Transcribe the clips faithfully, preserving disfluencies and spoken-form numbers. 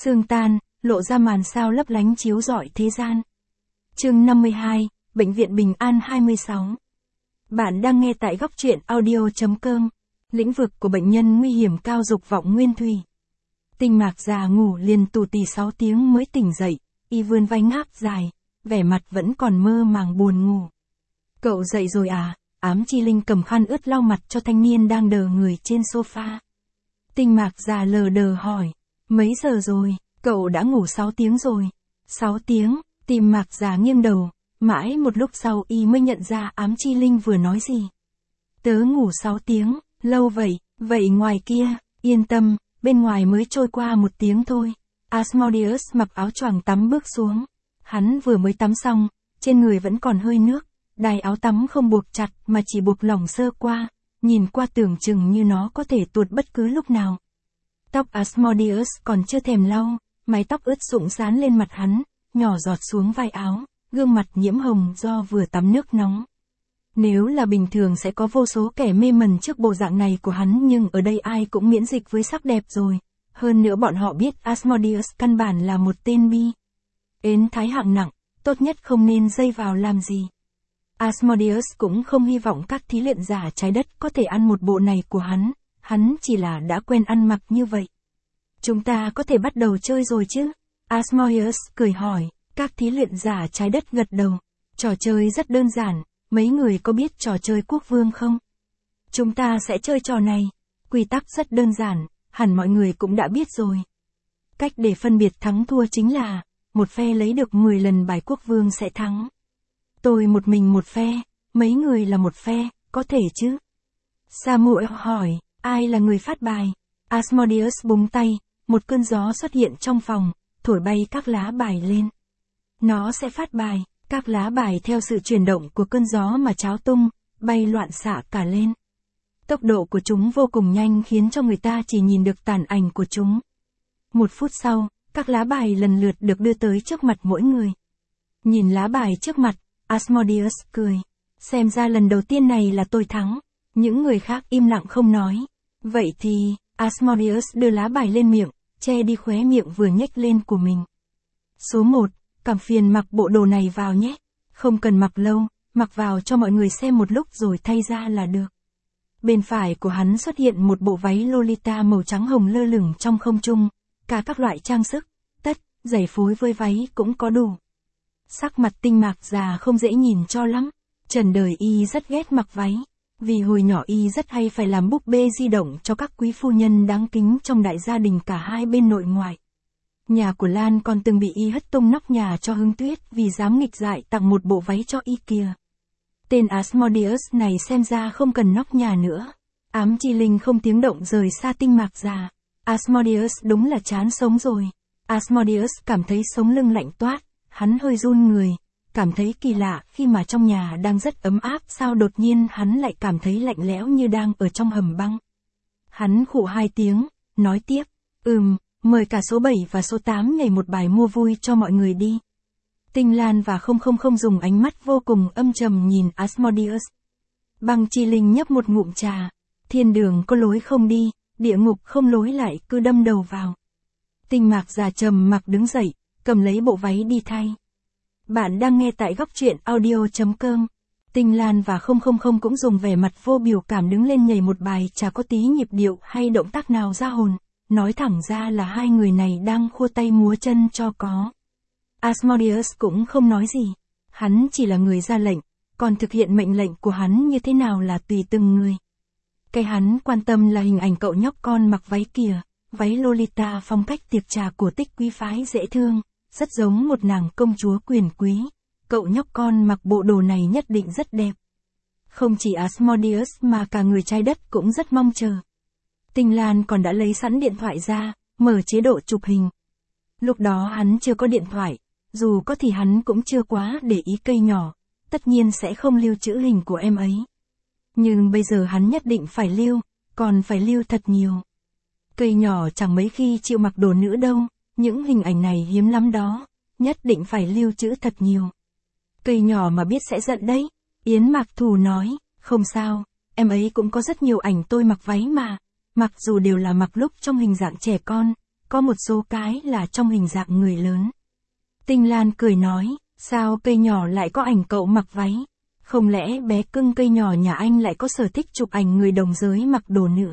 Sương tan, lộ ra màn sao lấp lánh chiếu rọi thế gian. Chương năm mươi hai, Bệnh viện Bình An hai mươi sáu. Bạn đang nghe tại góc truyện audio chấm com. Lĩnh vực của bệnh nhân nguy hiểm cao dục vọng nguyên thủy. Tinh Mạc già ngủ liền tù tì sáu tiếng mới tỉnh dậy, y vươn vai ngáp dài, vẻ mặt vẫn còn mơ màng buồn ngủ. Cậu dậy rồi à? Ám Chi Linh cầm khăn ướt lau mặt cho thanh niên đang đờ người trên sofa. Tinh Mạc già lờ đờ hỏi, mấy giờ rồi? Cậu đã ngủ sáu tiếng rồi. sáu tiếng, Tinh Mạc già nghiêng đầu, mãi một lúc sau y mới nhận ra Ám Chi Linh vừa nói gì. Tớ ngủ sáu tiếng, lâu vậy, vậy ngoài kia, yên tâm, bên ngoài mới trôi qua một tiếng thôi. Asmodeus mặc áo choàng tắm bước xuống. Hắn vừa mới tắm xong, trên người vẫn còn hơi nước, đai áo tắm không buộc chặt mà chỉ buộc lỏng sơ qua, nhìn qua tưởng chừng như nó có thể tuột bất cứ lúc nào. Tóc Asmodeus còn chưa thèm lau, mái tóc ướt sũng dán lên mặt hắn, nhỏ giọt xuống vai áo, gương mặt nhiễm hồng do vừa tắm nước nóng. Nếu là bình thường sẽ có vô số kẻ mê mẩn trước bộ dạng này của hắn, nhưng ở đây ai cũng miễn dịch với sắc đẹp rồi. Hơn nữa bọn họ biết Asmodeus căn bản là một tên bi ến thái hạng nặng, tốt nhất không nên dây vào làm gì. Asmodeus cũng không hy vọng các thí luyện giả trái đất có thể ăn một bộ này của hắn, hắn chỉ là đã quen ăn mặc như vậy. Chúng ta có thể bắt đầu chơi rồi chứ? Asmodeus cười hỏi, các thí luyện giả trái đất gật đầu. Trò chơi rất đơn giản, mấy người có biết trò chơi quốc vương không? Chúng ta sẽ chơi trò này, quy tắc rất đơn giản, hẳn mọi người cũng đã biết rồi. Cách để phân biệt thắng thua chính là, một phe lấy được mười lần bài quốc vương sẽ thắng. Tôi một mình một phe, mấy người là một phe, có thể chứ? Samuel hỏi, ai là người phát bài? Asmodeus búng tay, một cơn gió xuất hiện trong phòng, thổi bay các lá bài lên. Nó sẽ phát bài, các lá bài theo sự chuyển động của cơn gió mà tráo tung, bay loạn xạ cả lên. Tốc độ của chúng vô cùng nhanh khiến cho người ta chỉ nhìn được tàn ảnh của chúng. Một phút sau, các lá bài lần lượt được đưa tới trước mặt mỗi người. Nhìn lá bài trước mặt, Asmodeus cười. Xem ra lần đầu tiên này là tôi thắng. Những người khác im lặng không nói. Vậy thì, Asmodeus đưa lá bài lên miệng, che đi khóe miệng vừa nhếch lên của mình. Số một, cảm phiền mặc bộ đồ này vào nhé. Không cần mặc lâu, mặc vào cho mọi người xem một lúc rồi thay ra là được. Bên phải của hắn xuất hiện một bộ váy Lolita màu trắng hồng lơ lửng trong không trung, cả các loại trang sức, tất, giày phối với váy cũng có đủ. Sắc mặt Tinh Mạc già không dễ nhìn cho lắm, trần đời y rất ghét mặc váy, vì hồi nhỏ y rất hay phải làm búp bê di động cho các quý phu nhân đáng kính trong đại gia đình cả hai bên nội ngoại. Nhà của Lan còn từng bị y hất tung nóc nhà cho Hưng Tuyết vì dám nghịch dại tặng một bộ váy cho y kìa. Tên Asmodeus này xem ra không cần nóc nhà nữa. Ám Chi Linh không tiếng động rời xa Tinh Mạc già. Asmodeus đúng là chán sống rồi. Asmodeus cảm thấy sống lưng lạnh toát, hắn hơi run người, cảm thấy kỳ lạ khi mà trong nhà đang rất ấm áp sao đột nhiên hắn lại cảm thấy lạnh lẽo như đang ở trong hầm băng. Hắn khụ hai tiếng, nói tiếp, ừm, mời cả số bảy và số tám nhảy một bài mua vui cho mọi người đi. Tinh Lan và không không không dùng ánh mắt vô cùng âm trầm nhìn Asmodeus. Băng Chi Linh nhấp một ngụm trà, thiên đường có lối không đi, địa ngục không lối lại cứ đâm đầu vào. Tinh Mạc già trầm mặc đứng dậy, cầm lấy bộ váy đi thay. Bạn đang nghe tại góc truyện audio chấm com. Tinh Lan và không không không cũng dùng vẻ mặt vô biểu cảm đứng lên nhảy một bài chả có tí nhịp điệu hay động tác nào ra hồn, nói thẳng ra là hai người này đang khua tay múa chân cho có. Asmodeus cũng không nói gì, hắn chỉ là người ra lệnh, còn thực hiện mệnh lệnh của hắn như thế nào là tùy từng người. Cái hắn quan tâm là hình ảnh cậu nhóc con mặc váy kìa, váy Lolita phong cách tiệc trà của Tích quý phái dễ thương, rất giống một nàng công chúa quyền quý. Cậu nhóc con mặc bộ đồ này nhất định rất đẹp. Không chỉ Asmodeus mà cả người trái đất cũng rất mong chờ. Tinh Lan còn đã lấy sẵn điện thoại ra, mở chế độ chụp hình. Lúc đó hắn chưa có điện thoại, dù có thì hắn cũng chưa quá để ý cây nhỏ, tất nhiên sẽ không lưu trữ hình của em ấy. Nhưng bây giờ hắn nhất định phải lưu, còn phải lưu thật nhiều. Cây nhỏ chẳng mấy khi chịu mặc đồ nữ đâu, những hình ảnh này hiếm lắm đó, nhất định phải lưu trữ thật nhiều. Cây nhỏ mà biết sẽ giận đấy, Yến Mạc Thù nói, không sao, em ấy cũng có rất nhiều ảnh tôi mặc váy mà, mặc dù đều là mặc lúc trong hình dạng trẻ con, có một số cái là trong hình dạng người lớn. Tinh Lan cười nói, sao cây nhỏ lại có ảnh cậu mặc váy? Không lẽ bé cưng cây nhỏ nhà anh lại có sở thích chụp ảnh người đồng giới mặc đồ nữ?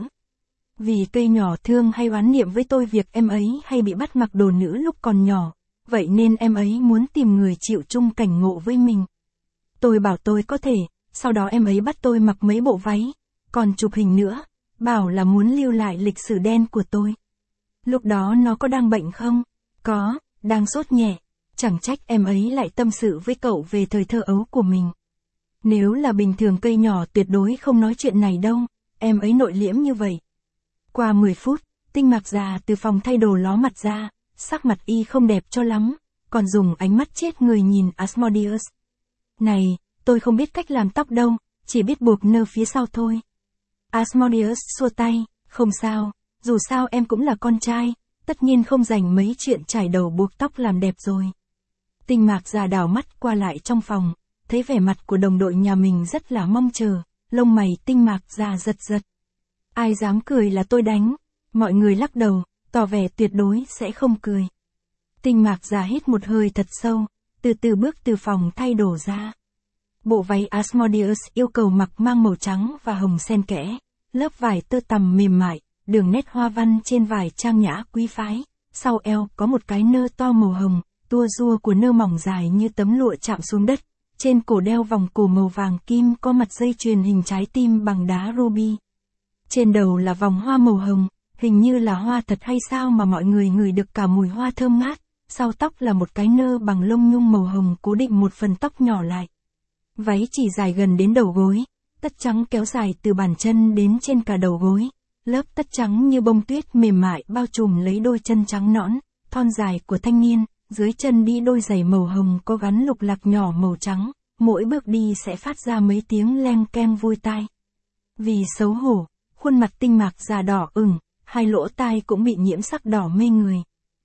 Vì cây nhỏ thương hay oán niệm với tôi việc em ấy hay bị bắt mặc đồ nữ lúc còn nhỏ, vậy nên em ấy muốn tìm người chịu chung cảnh ngộ với mình. Tôi bảo tôi có thể, sau đó em ấy bắt tôi mặc mấy bộ váy, còn chụp hình nữa, bảo là muốn lưu lại lịch sử đen của tôi. Lúc đó nó có đang bệnh không? Có, đang sốt nhẹ. Chẳng trách em ấy lại tâm sự với cậu về thời thơ ấu của mình. Nếu là bình thường cây nhỏ tuyệt đối không nói chuyện này đâu, em ấy nội liễm như vậy. Qua mười phút, Tinh Mạc già từ phòng thay đồ ló mặt ra, sắc mặt y không đẹp cho lắm, còn dùng ánh mắt chết người nhìn Asmodeus. Này, tôi không biết cách làm tóc đâu, chỉ biết buộc nơ phía sau thôi. Asmodeus xua tay, không sao, dù sao em cũng là con trai, tất nhiên không dành mấy chuyện trải đầu buộc tóc làm đẹp rồi. Tinh Mạc già đảo mắt qua lại trong phòng, thấy vẻ mặt của đồng đội nhà mình rất là mong chờ, lông mày Tinh Mạc già giật giật. Ai dám cười là tôi đánh, mọi người lắc đầu, tỏ vẻ tuyệt đối sẽ không cười. Tinh Mạc già hít một hơi thật sâu, từ từ bước từ phòng thay đồ ra. Bộ váy Asmodeus yêu cầu mặc mang màu trắng và hồng xen kẽ, lớp vải tơ tằm mềm mại, đường nét hoa văn trên vải trang nhã quý phái, sau eo có một cái nơ to màu hồng, tua rua của nơ mỏng dài như tấm lụa chạm xuống đất, trên cổ đeo vòng cổ màu vàng kim có mặt dây chuyền hình trái tim bằng đá ruby. Trên đầu là vòng hoa màu hồng, hình như là hoa thật hay sao mà mọi người ngửi được cả mùi hoa thơm ngát, sau tóc là một cái nơ bằng lông nhung màu hồng cố định một phần tóc nhỏ lại. Váy chỉ dài gần đến đầu gối, tất trắng kéo dài từ bàn chân đến trên cả đầu gối, lớp tất trắng như bông tuyết mềm mại bao trùm lấy đôi chân trắng nõn, thon dài của thanh niên, dưới chân đi đôi giày màu hồng có gắn lục lạc nhỏ màu trắng, mỗi bước đi sẽ phát ra mấy tiếng leng keng vui tai. Vì xấu hổ, khuôn mặt Tinh Mạc già đỏ ửng, hai lỗ tai cũng bị nhiễm sắc đỏ mê người.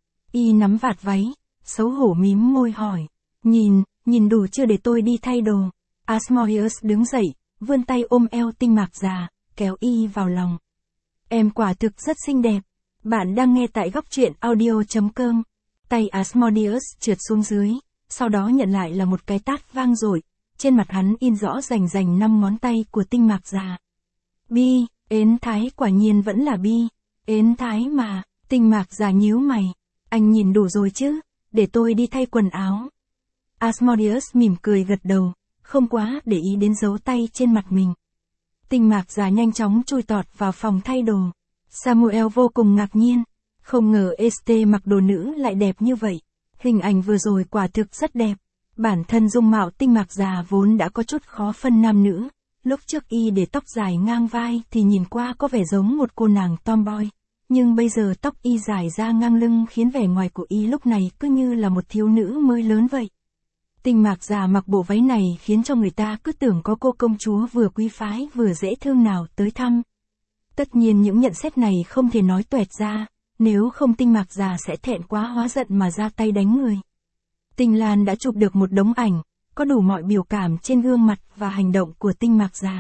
Y nắm vạt váy, xấu hổ mím môi hỏi, nhìn, nhìn đủ chưa để tôi đi thay đồ. Asmodeus đứng dậy, vươn tay ôm eo Tinh Mạc già, kéo y vào lòng. Em quả thực rất xinh đẹp. Bạn đang nghe tại góc truyện audio chấm com. Tay Asmodeus trượt xuống dưới, sau đó nhận lại là một cái tát vang dội, trên mặt hắn in rõ rành rành năm ngón tay của Tinh Mạc già. Bi, ến thái quả nhiên vẫn là bi, ến thái mà, Tinh Mạc già nhíu mày, anh nhìn đủ rồi chứ, để tôi đi thay quần áo. Asmodeus mỉm cười gật đầu, không quá để ý đến dấu tay trên mặt mình. Tinh Mạc già nhanh chóng chui tọt vào phòng thay đồ. Samuel vô cùng ngạc nhiên, không ngờ Este mặc đồ nữ lại đẹp như vậy. Hình ảnh vừa rồi quả thực rất đẹp. Bản thân dung mạo Tinh Mạc già vốn đã có chút khó phân nam nữ. Lúc trước y để tóc dài ngang vai thì nhìn qua có vẻ giống một cô nàng tomboy. Nhưng bây giờ tóc y dài ra ngang lưng khiến vẻ ngoài của y lúc này cứ như là một thiếu nữ mới lớn vậy. Tinh Mạc già mặc bộ váy này khiến cho người ta cứ tưởng có cô công chúa vừa quý phái vừa dễ thương nào tới thăm. Tất nhiên những nhận xét này không thể nói toẹt ra, nếu không Tinh Mạc già sẽ thẹn quá hóa giận mà ra tay đánh người. Tinh Lan đã chụp được một đống ảnh, có đủ mọi biểu cảm trên gương mặt và hành động của Tinh Mạc già.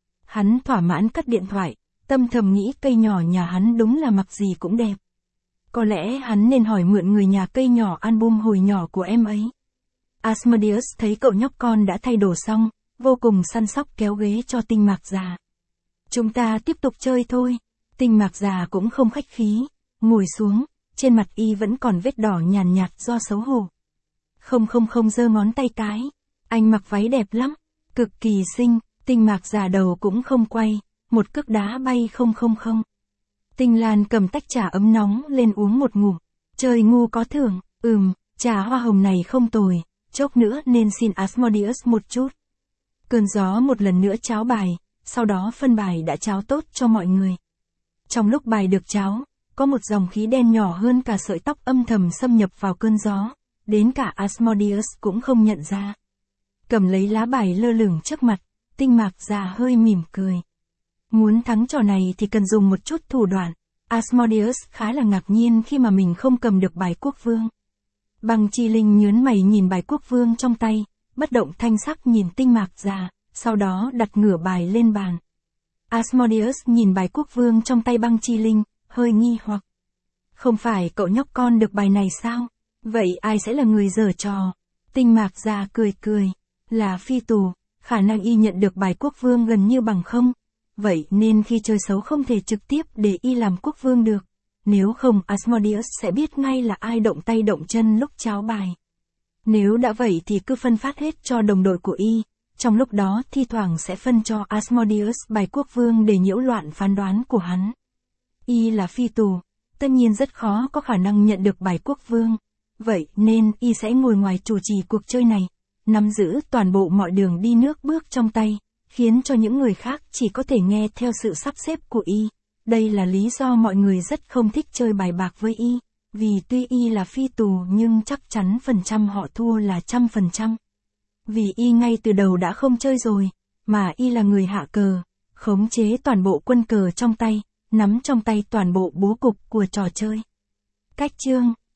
Hắn thỏa mãn cất điện thoại, tâm thầm nghĩ cây nhỏ nhà hắn đúng là mặc gì cũng đẹp. Có lẽ hắn nên hỏi mượn người nhà cây nhỏ album hồi nhỏ của em ấy. Asmodeus thấy cậu nhóc con đã thay đồ xong, vô cùng săn sóc kéo ghế cho Tinh Mạc già. Chúng ta tiếp tục chơi thôi. Tinh Mạc già cũng không khách khí, ngồi xuống, trên mặt y vẫn còn vết đỏ nhàn nhạt, nhạt do xấu hổ. Không không không giơ ngón tay cái, anh mặc váy đẹp lắm, cực kỳ xinh. Tinh Mạc già đầu cũng không quay, một cước đá bay không không không. Tinh Lan cầm tách trà ấm nóng lên uống một ngụm, trời ngu có thưởng, ừm, trà hoa hồng này không tồi. Chốc nữa nên xin Asmodeus một chút. Cơn gió một lần nữa cháo bài, sau đó phân bài đã cháo tốt cho mọi người. Trong lúc bài được cháo, có một dòng khí đen nhỏ hơn cả sợi tóc âm thầm xâm nhập vào cơn gió, đến cả Asmodeus cũng không nhận ra. Cầm lấy lá bài lơ lửng trước mặt, Tinh Mạc già hơi mỉm cười. Muốn thắng trò này thì cần dùng một chút thủ đoạn. Asmodeus khá là ngạc nhiên khi mà mình không cầm được bài quốc vương. Băng Chi Linh nhớn mày nhìn bài quốc vương trong tay, bất động thanh sắc nhìn Tinh Mạc già, sau đó đặt ngửa bài lên bàn. Asmodeus nhìn bài quốc vương trong tay Băng Chi Linh, hơi nghi hoặc. Không phải cậu nhóc con được bài này sao? Vậy ai sẽ là người giở trò? Tinh Mạc Gia cười cười. Là Phi Tù, khả năng y nhận được bài quốc vương gần như bằng không. Vậy nên khi chơi xấu không thể trực tiếp để y làm quốc vương được. Nếu không Asmodeus sẽ biết ngay là ai động tay động chân lúc tráo bài. Nếu đã vậy thì cứ phân phát hết cho đồng đội của y. Trong lúc đó thi thoảng sẽ phân cho Asmodeus bài quốc vương để nhiễu loạn phán đoán của hắn. Y là Phi Tù, tất nhiên rất khó có khả năng nhận được bài quốc vương. Vậy nên y sẽ ngồi ngoài chủ trì cuộc chơi này, nắm giữ toàn bộ mọi đường đi nước bước trong tay, khiến cho những người khác chỉ có thể nghe theo sự sắp xếp của y. Đây là lý do mọi người rất không thích chơi bài bạc với y, vì tuy y là Phi Tù nhưng chắc chắn phần trăm họ thua là trăm phần trăm. Vì y ngay từ đầu đã không chơi rồi, mà y là người hạ cờ, khống chế toàn bộ quân cờ trong tay, nắm trong tay toàn bộ bố cục của trò chơi. Cách chương